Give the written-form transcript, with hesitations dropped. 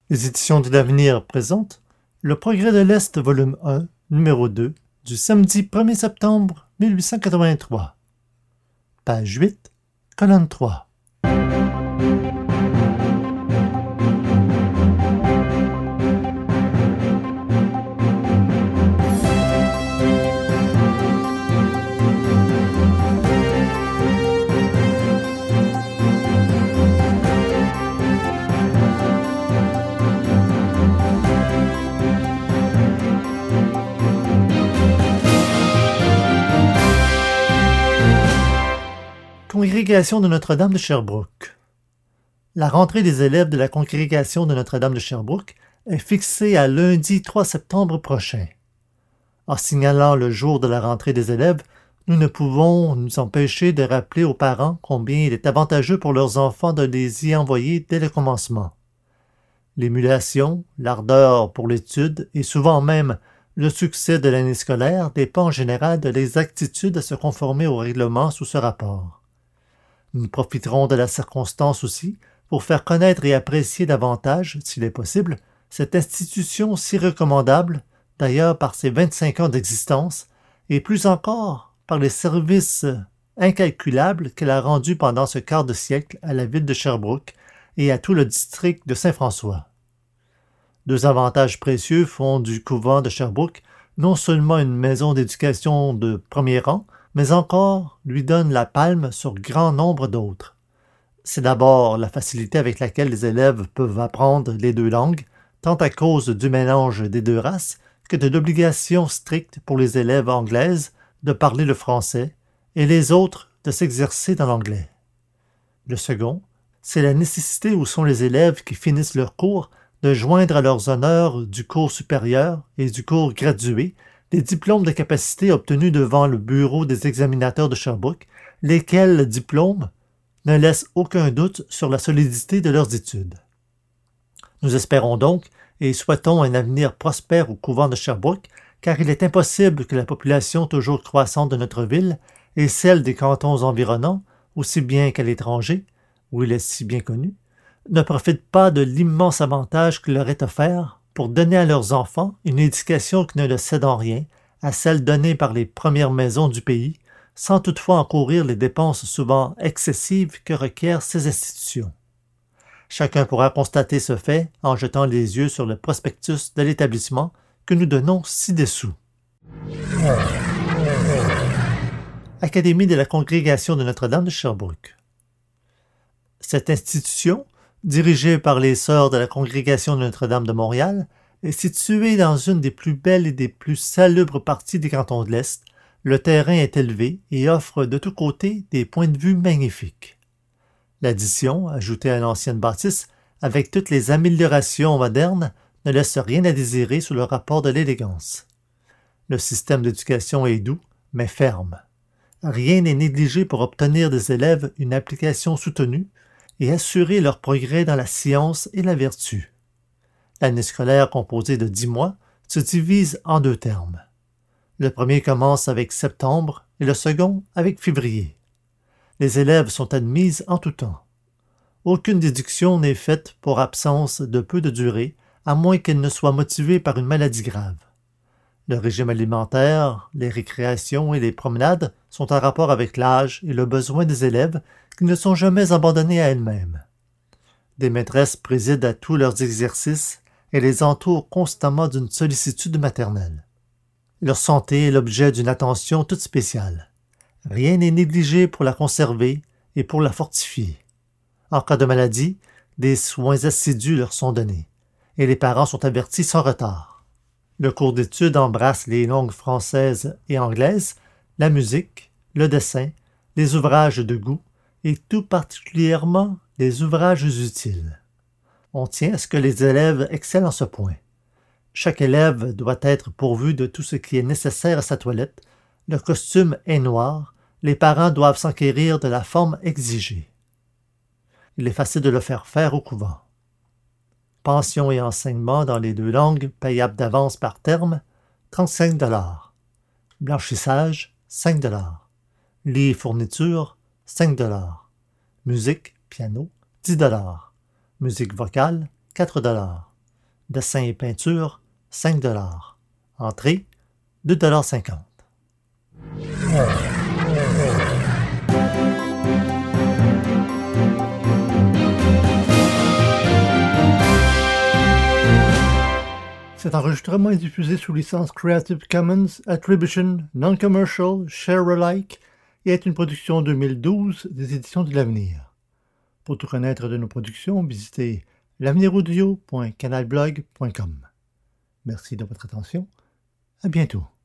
Les éditions de l'Avenir présentent Le Progrès de l'Est, volume 1, numéro 2, du samedi 1er septembre 1883. Page 8, colonne 3. Congrégation de Notre-Dame de Sherbrooke. La rentrée des élèves de la congrégation de Notre-Dame de Sherbrooke est fixée à lundi 3 septembre prochain. En signalant le jour de la rentrée des élèves, nous ne pouvons nous empêcher de rappeler aux parents combien il est avantageux pour leurs enfants de les y envoyer dès le commencement. L'émulation, l'ardeur pour l'étude et souvent même le succès de l'année scolaire dépend en général de l'exactitude à se conformer au règlement sous ce rapport. Nous profiterons de la circonstance aussi pour faire connaître et apprécier davantage, s'il est possible, cette institution si recommandable, d'ailleurs par ses 25 ans d'existence, et plus encore par les services incalculables qu'elle a rendus pendant ce quart de siècle à la ville de Sherbrooke et à tout le district de Saint-François. Deux avantages précieux font du couvent de Sherbrooke non seulement une maison d'éducation de premier rang, mais encore lui donne la palme sur grand nombre d'autres. C'est d'abord la facilité avec laquelle les élèves peuvent apprendre les deux langues, tant à cause du mélange des deux races que de l'obligation stricte pour les élèves anglaises de parler le français et les autres de s'exercer dans l'anglais. Le second, c'est la nécessité où sont les élèves qui finissent leur cours de joindre à leurs honneurs du cours supérieur et du cours gradué des diplômes de capacité obtenus devant le bureau des examinateurs de Sherbrooke, lesquels diplômes ne laissent aucun doute sur la solidité de leurs études. Nous espérons donc et souhaitons un avenir prospère au couvent de Sherbrooke, car il est impossible que la population toujours croissante de notre ville et celle des cantons environnants, aussi bien qu'à l'étranger, où il est si bien connu, ne profitent pas de l'immense avantage qu'il leur est offert pour donner à leurs enfants une éducation qui ne le cède en rien à celle donnée par les premières maisons du pays, sans toutefois encourir les dépenses souvent excessives que requièrent ces institutions. Chacun pourra constater ce fait en jetant les yeux sur le prospectus de l'établissement que nous donnons ci-dessous. Académie de la Congrégation de Notre-Dame de Sherbrooke. Cette institution, dirigée par les sœurs de la Congrégation de Notre-Dame de Montréal, est située dans une des plus belles et des plus salubres parties des cantons de l'Est. Le terrain est élevé et offre de tous côtés des points de vue magnifiques. L'addition, ajoutée à l'ancienne bâtisse, avec toutes les améliorations modernes, ne laisse rien à désirer sous le rapport de l'élégance. Le système d'éducation est doux, mais ferme. Rien n'est négligé pour obtenir des élèves une application soutenue et assurer leur progrès dans la science et la vertu. L'année scolaire composée de 10 mois se divise en deux termes. Le premier commence avec septembre et le second avec février. Les élèves sont admises en tout temps. Aucune déduction n'est faite pour absence de peu de durée, à moins qu'elle ne soit motivée par une maladie grave. Le régime alimentaire, les récréations et les promenades sont en rapport avec l'âge et le besoin des élèves qui ne sont jamais abandonnés à elles-mêmes. Des maîtresses président à tous leurs exercices et les entourent constamment d'une sollicitude maternelle. Leur santé est l'objet d'une attention toute spéciale. Rien n'est négligé pour la conserver et pour la fortifier. En cas de maladie, des soins assidus leur sont donnés, et les parents sont avertis sans retard. Le cours d'études embrasse les langues françaises et anglaises, la musique, le dessin, les ouvrages de goût, et tout particulièrement les ouvrages utiles. On tient à ce que les élèves excellent en ce point. Chaque élève doit être pourvu de tout ce qui est nécessaire à sa toilette, le costume est noir, les parents doivent s'enquérir de la forme exigée. Il est facile de le faire au couvent. Pension et enseignement dans les deux langues, payables d'avance par terme, 35 $. Blanchissage, 5 $. Lits et fournitures, 5 $. Musique, piano, 10 $. Musique vocale, 4 $. Dessins et peintures, 5 $. Entrée, 2,50 $. Cet enregistrement est diffusé sous licence Creative Commons Attribution Non-Commercial Share-alike et est une production 2012 des Éditions de l'Avenir. Pour tout connaître de nos productions, visitez l'aveniroudio.canalblog.com. Merci de votre attention. À bientôt.